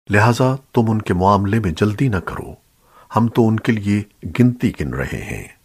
लिहाजा तुम उनके मामले में जल्दी न करो, हम तो उनके लिए गिनती गिन रहे हैं।